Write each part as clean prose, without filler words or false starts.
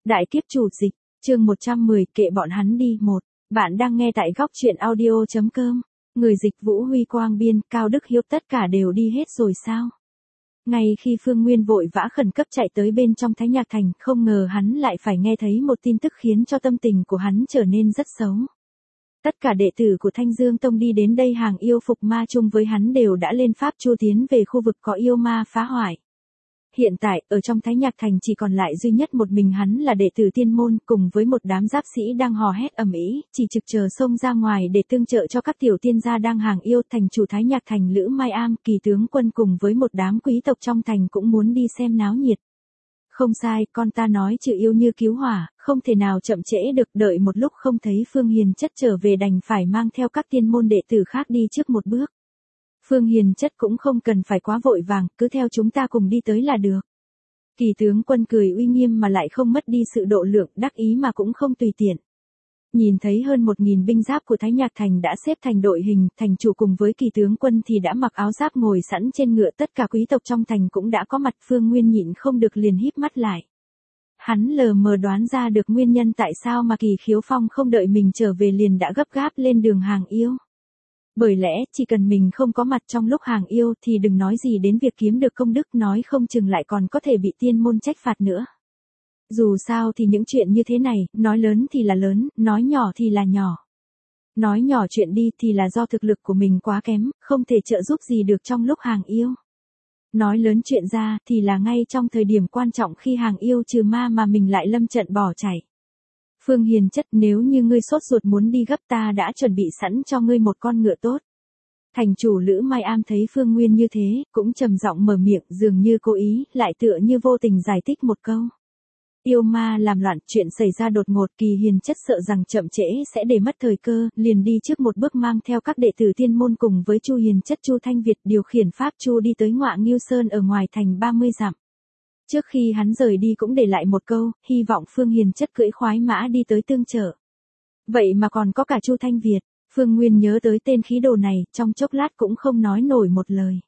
Đại kiếp chủ dịch, chương 110, kệ bọn hắn đi. Bạn đang nghe tại góc truyện audio.com. Người dịch Vũ Huy Quang Biên, Cao Đức Hiếu tất cả đều đi hết rồi sao? Ngay khi Phương Nguyên vội vã khẩn cấp chạy tới bên trong Thái Nhạc Thành, không ngờ hắn lại phải nghe thấy một tin tức khiến cho tâm tình của hắn trở nên rất xấu. Tất cả đệ tử của Thanh Dương Tông đi đến đây hàng yêu phục ma chung với hắn đều đã lên pháp chu tiến về khu vực có yêu ma phá hoại. Hiện tại, ở trong Thái Nhạc Thành chỉ còn lại duy nhất một mình hắn là đệ tử tiên môn cùng với một đám giáp sĩ đang hò hét ầm ĩ, chỉ trực chờ xông ra ngoài để tương trợ cho các tiểu tiên gia đang hàng yêu. Thành chủ Thái Nhạc Thành Lữ Mai Am, Kỳ tướng quân cùng với một đám quý tộc trong thành cũng muốn đi xem náo nhiệt. Không sai, con ta nói chữ yêu như cứu hỏa, không thể nào chậm trễ được, đợi một lúc không thấy Phương Hiền Chất trở về đành phải mang theo các tiên môn đệ tử khác đi trước một bước. Phương Hiền Chất cũng không cần phải quá vội vàng, cứ theo chúng ta cùng đi tới là được. Kỳ tướng quân cười uy nghiêm mà lại không mất đi sự độ lượng, đắc ý mà cũng không tùy tiện. Nhìn thấy hơn 1.000 binh giáp của Thái Nhạc Thành đã xếp thành đội hình, thành chủ cùng với kỳ tướng quân thì đã mặc áo giáp ngồi sẵn trên ngựa, tất cả quý tộc trong thành cũng đã có mặt. Phương Nguyên nhịn không được liền híp mắt lại. Hắn lờ mờ đoán ra được nguyên nhân tại sao mà Kỳ Khiếu Phong không đợi mình trở về liền đã gấp gáp lên đường hàng yêu. Bởi lẽ, chỉ cần mình không có mặt trong lúc hàng yêu thì đừng nói gì đến việc kiếm được công đức, nói không chừng lại còn có thể bị tiên môn trách phạt nữa. Dù sao thì những chuyện như thế này, nói lớn thì là lớn, nói nhỏ thì là nhỏ. Nói nhỏ chuyện đi thì là do thực lực của mình quá kém, không thể trợ giúp gì được trong lúc hàng yêu. Nói lớn chuyện ra thì là ngay trong thời điểm quan trọng khi hàng yêu trừ ma mà mình lại lâm trận bỏ chạy. Phương Hiền Chất, nếu như ngươi sốt ruột muốn đi gấp ta đã chuẩn bị sẵn cho ngươi một con ngựa tốt. Thành chủ Lữ Mai Am thấy Phương Nguyên như thế, cũng trầm giọng mở miệng, dường như cố ý, lại tựa như vô tình giải thích một câu. Yêu ma làm loạn, chuyện xảy ra đột ngột, Kỳ Hiền Chất sợ rằng chậm trễ sẽ để mất thời cơ, liền đi trước một bước mang theo các đệ tử tiên môn cùng với Chu Hiền Chất Chu Thanh Việt điều khiển pháp chu đi tới Ngọa Nghiêu Sơn ở ngoài thành 30 dặm. Trước khi hắn rời đi cũng để lại một câu, hy vọng Phương Hiền Chất cưỡi khoái mã đi tới tương trợ. Vậy mà còn có cả Chu Thanh Việt. Phương Nguyên nhớ tới tên khí đồ này, trong chốc lát cũng không nói nổi một lời.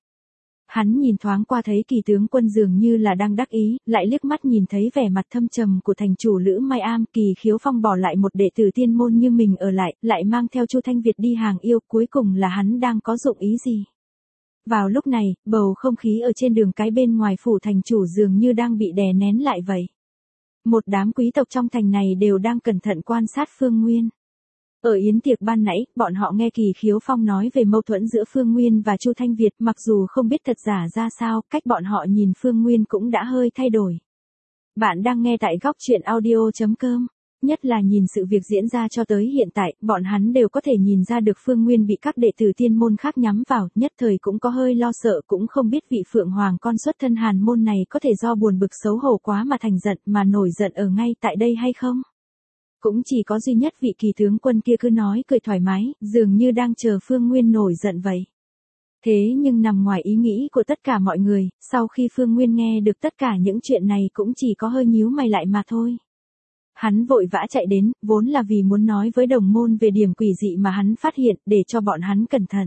Hắn nhìn thoáng qua thấy Kỳ tướng quân dường như là đang đắc ý, lại liếc mắt nhìn thấy vẻ mặt thâm trầm của thành chủ Lữ Mai Am. Kỳ Khiếu Phong bỏ lại một đệ tử tiên môn như mình ở lại mang theo Chu Thanh Việt đi hàng yêu, cuối cùng là hắn đang có dụng ý gì? Vào lúc này, bầu không khí ở trên đường cái bên ngoài phủ thành chủ dường như đang bị đè nén lại vậy. Một đám quý tộc trong thành này đều đang cẩn thận quan sát Phương Nguyên. Ở yến tiệc ban nãy, bọn họ nghe Kỳ Khiếu Phong nói về mâu thuẫn giữa Phương Nguyên và Chu Thanh Việt, mặc dù không biết thật giả ra sao, cách bọn họ nhìn Phương Nguyên cũng đã hơi thay đổi. Bạn đang nghe tại góc truyện audio.com. Nhất là nhìn sự việc diễn ra cho tới hiện tại, bọn hắn đều có thể nhìn ra được Phương Nguyên bị các đệ tử tiên môn khác nhắm vào, nhất thời cũng có hơi lo sợ, cũng không biết vị Phượng Hoàng con xuất thân Hàn môn này có thể do buồn bực xấu hổ quá mà thành giận, mà nổi giận ở ngay tại đây hay không. Cũng chỉ có duy nhất vị Kỳ tướng quân kia cứ nói cười thoải mái, dường như đang chờ Phương Nguyên nổi giận vậy. Thế nhưng nằm ngoài ý nghĩ của tất cả mọi người, sau khi Phương Nguyên nghe được tất cả những chuyện này cũng chỉ có hơi nhíu mày lại mà thôi. Hắn vội vã chạy đến, vốn là vì muốn nói với đồng môn về điểm quỷ dị mà hắn phát hiện, để cho bọn hắn cẩn thận.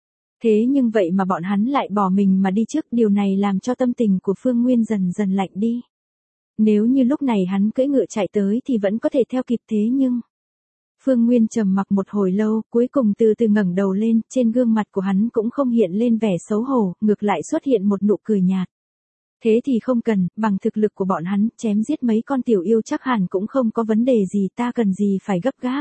Thế nhưng vậy mà bọn hắn lại bỏ mình mà đi trước, điều này làm cho tâm tình của Phương Nguyên dần dần lạnh đi. Nếu như lúc này hắn cưỡi ngựa chạy tới thì vẫn có thể theo kịp, thế nhưng... Phương Nguyên trầm mặc một hồi lâu, cuối cùng từ từ ngẩng đầu lên, trên gương mặt của hắn cũng không hiện lên vẻ xấu hổ, ngược lại xuất hiện một nụ cười nhạt. Thế thì không cần, bằng thực lực của bọn hắn, chém giết mấy con tiểu yêu chắc hẳn cũng không có vấn đề gì, ta cần gì phải gấp gáp.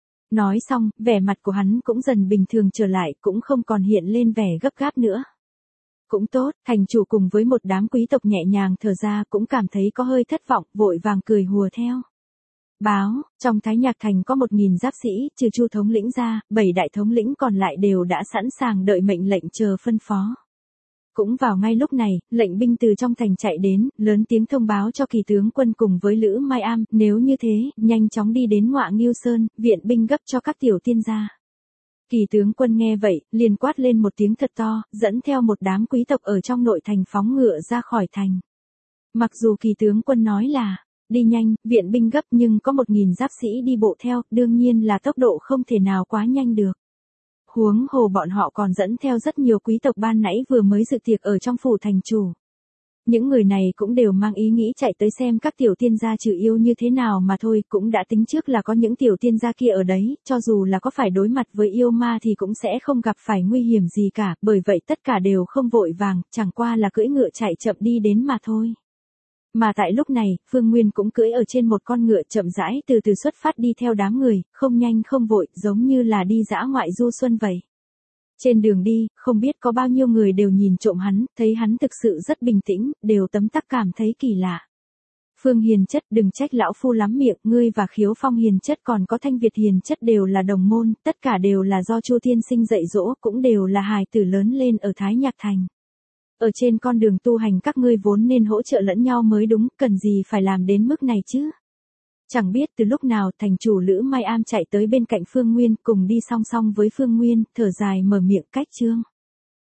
Nói xong, vẻ mặt của hắn cũng dần bình thường trở lại, cũng không còn hiện lên vẻ gấp gáp nữa. Cũng tốt, thành chủ cùng với một đám quý tộc nhẹ nhàng thở ra, cũng cảm thấy có hơi thất vọng, vội vàng cười hùa theo. Báo, trong Thái Nhạc Thành có 1.000 giáp sĩ, trừ Chu thống lĩnh ra, 7 đại thống lĩnh còn lại đều đã sẵn sàng đợi mệnh lệnh chờ phân phó. Cũng vào ngay lúc này, lệnh binh từ trong thành chạy đến, lớn tiếng thông báo cho Kỳ tướng quân cùng với Lữ Mai Am, nếu như thế, nhanh chóng đi đến Ngọa Nghiêu Sơn, viện binh gấp cho các tiểu tiên gia. Kỳ tướng quân nghe vậy, liền quát lên một tiếng thật to, dẫn theo một đám quý tộc ở trong nội thành phóng ngựa ra khỏi thành. Mặc dù Kỳ tướng quân nói là đi nhanh, viện binh gấp, nhưng có 1.000 giáp sĩ đi bộ theo, đương nhiên là tốc độ không thể nào quá nhanh được. Huống hồ bọn họ còn dẫn theo rất nhiều quý tộc ban nãy vừa mới dự tiệc ở trong phủ thành chủ. Những người này cũng đều mang ý nghĩ chạy tới xem các tiểu tiên gia trừ yêu như thế nào mà thôi, cũng đã tính trước là có những tiểu tiên gia kia ở đấy, cho dù là có phải đối mặt với yêu ma thì cũng sẽ không gặp phải nguy hiểm gì cả, bởi vậy tất cả đều không vội vàng, chẳng qua là cưỡi ngựa chạy chậm đi đến mà thôi. Mà tại lúc này, Phương Nguyên cũng cưỡi ở trên một con ngựa chậm rãi từ từ xuất phát đi theo đám người, không nhanh không vội, giống như là đi dã ngoại du xuân vậy. Trên đường đi, không biết có bao nhiêu người đều nhìn trộm hắn, thấy hắn thực sự rất bình tĩnh, đều tấm tắc cảm thấy kỳ lạ. Phương Hiền Chất, đừng trách lão phu lắm miệng, ngươi và Khiếu Phong Hiền Chất còn có Thanh Việt Hiền Chất đều là đồng môn, tất cả đều là do Chu Tiên Sinh dạy dỗ, cũng đều là hài tử lớn lên ở Thái Nhạc Thành. Ở trên con đường tu hành các ngươi vốn nên hỗ trợ lẫn nhau mới đúng, cần gì phải làm đến mức này chứ? Chẳng biết từ lúc nào thành chủ Lữ Mai Am chạy tới bên cạnh Phương Nguyên cùng đi song song với Phương Nguyên, thở dài mở miệng cách trương.